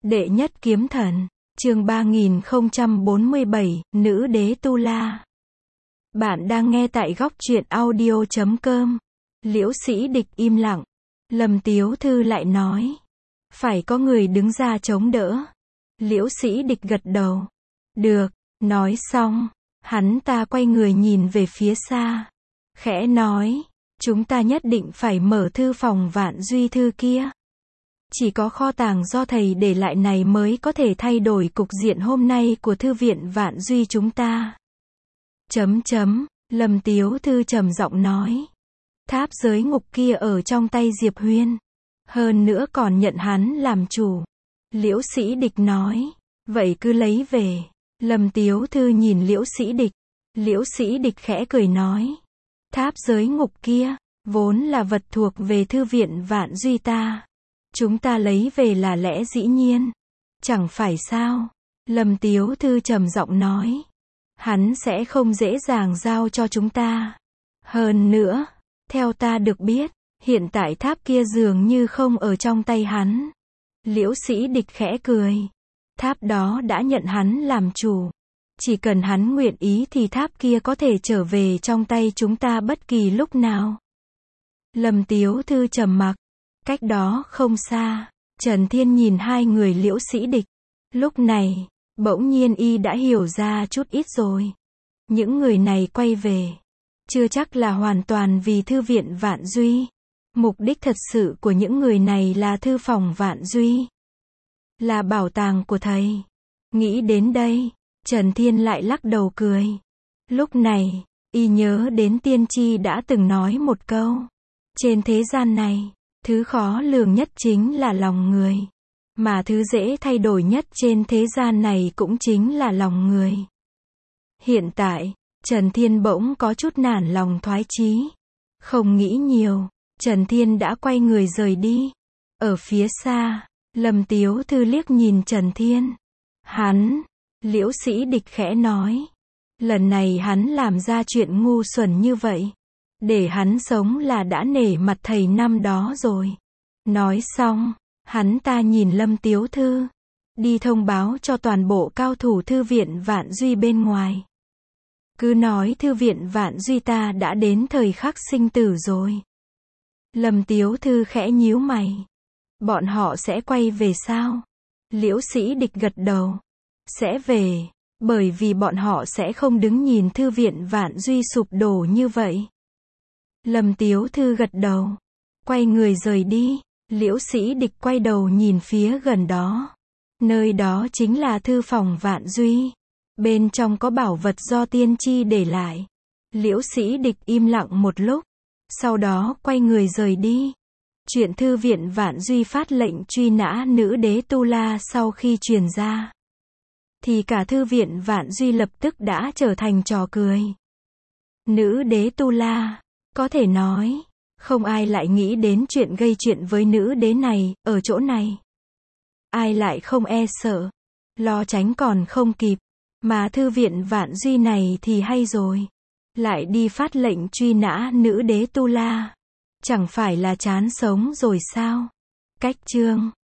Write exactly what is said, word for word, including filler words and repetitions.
Đệ nhất kiếm thần, chương ba nghìn không trăm bốn mươi bảy, Nữ đế Tu La. Bạn đang nghe tại góc truyện audio chấm com. Liễu Sĩ Địch im lặng. Lâm Tiếu Thư lại nói. Phải có người đứng ra chống đỡ. Liễu Sĩ Địch gật đầu. Được, nói xong, hắn ta quay người nhìn về phía xa. Khẽ nói, chúng ta nhất định phải mở thư phòng Vạn Duy Thư kia. Chỉ có kho tàng do thầy để lại này mới có thể thay đổi cục diện hôm nay của thư viện Vạn Duy chúng ta. Chấm chấm, Lâm Tiếu Thư trầm giọng nói. Tháp giới ngục kia ở trong tay Diệp Huyên. Hơn nữa còn nhận hắn làm chủ. Liễu Sĩ Địch nói. Vậy cứ lấy về. Lâm Tiếu Thư nhìn Liễu Sĩ Địch. Liễu Sĩ Địch khẽ cười nói. Tháp giới ngục kia, vốn là vật thuộc về thư viện Vạn Duy ta. Chúng ta lấy về là lẽ dĩ nhiên. Chẳng phải sao? Lâm Tiếu Thư trầm giọng nói. Hắn sẽ không dễ dàng giao cho chúng ta. Hơn nữa, theo ta được biết, hiện tại tháp kia dường như không ở trong tay hắn. Liễu Sĩ Địch khẽ cười. Tháp đó đã nhận hắn làm chủ. Chỉ cần hắn nguyện ý thì tháp kia có thể trở về trong tay chúng ta bất kỳ lúc nào. Lâm Tiếu Thư trầm mặc. Cách đó không xa, Trần Thiên nhìn hai người Liễu Sĩ Địch. Lúc này, bỗng nhiên y đã hiểu ra chút ít rồi. Những người này quay về, chưa chắc là hoàn toàn vì thư viện Vạn Duy. Mục đích thật sự của những người này là thư phòng Vạn Duy. Là bảo tàng của thầy. Nghĩ đến đây, Trần Thiên lại lắc đầu cười. Lúc này, y nhớ đến tiên tri đã từng nói một câu. Trên thế gian này, thứ khó lường nhất chính là lòng người. Mà thứ dễ thay đổi nhất trên thế gian này cũng chính là lòng người. Hiện tại, Trần Thiên bỗng có chút nản lòng thoái chí. Không nghĩ nhiều, Trần Thiên đã quay người rời đi. Ở phía xa, Lâm Tiếu Thư liếc nhìn Trần Thiên. Hắn, Liễu Sĩ Địch khẽ nói. Lần này hắn làm ra chuyện ngu xuẩn như vậy. Để hắn sống là đã nể mặt thầy năm đó rồi. Nói xong, hắn ta nhìn Lâm Tiếu Thư. Đi thông báo cho toàn bộ cao thủ thư viện Vạn Duy bên ngoài. Cứ nói thư viện Vạn Duy ta đã đến thời khắc sinh tử rồi. Lâm Tiếu Thư khẽ nhíu mày. Bọn họ sẽ quay về sao? Liễu Sĩ Địch gật đầu. Sẽ về, bởi vì bọn họ sẽ không đứng nhìn thư viện Vạn Duy sụp đổ như vậy. Lâm Tiếu Thư gật đầu. Quay người rời đi. Liễu Sĩ Địch quay đầu nhìn phía gần đó. Nơi đó chính là thư phòng Vạn Duy. Bên trong có bảo vật do tiên tri để lại. Liễu Sĩ Địch im lặng một lúc. Sau đó quay người rời đi. Chuyện thư viện Vạn Duy phát lệnh truy nã nữ đế Tu La sau khi truyền ra. Thì cả thư viện Vạn Duy lập tức đã trở thành trò cười. Nữ đế Tu La. Có thể nói, không ai lại nghĩ đến chuyện gây chuyện với nữ đế này, ở chỗ này. Ai lại không e sợ, lo tránh còn không kịp, mà thư viện Vạn Duy này thì hay rồi. Lại đi phát lệnh truy nã nữ đế Tu La. Chẳng phải là chán sống rồi sao? Cách chương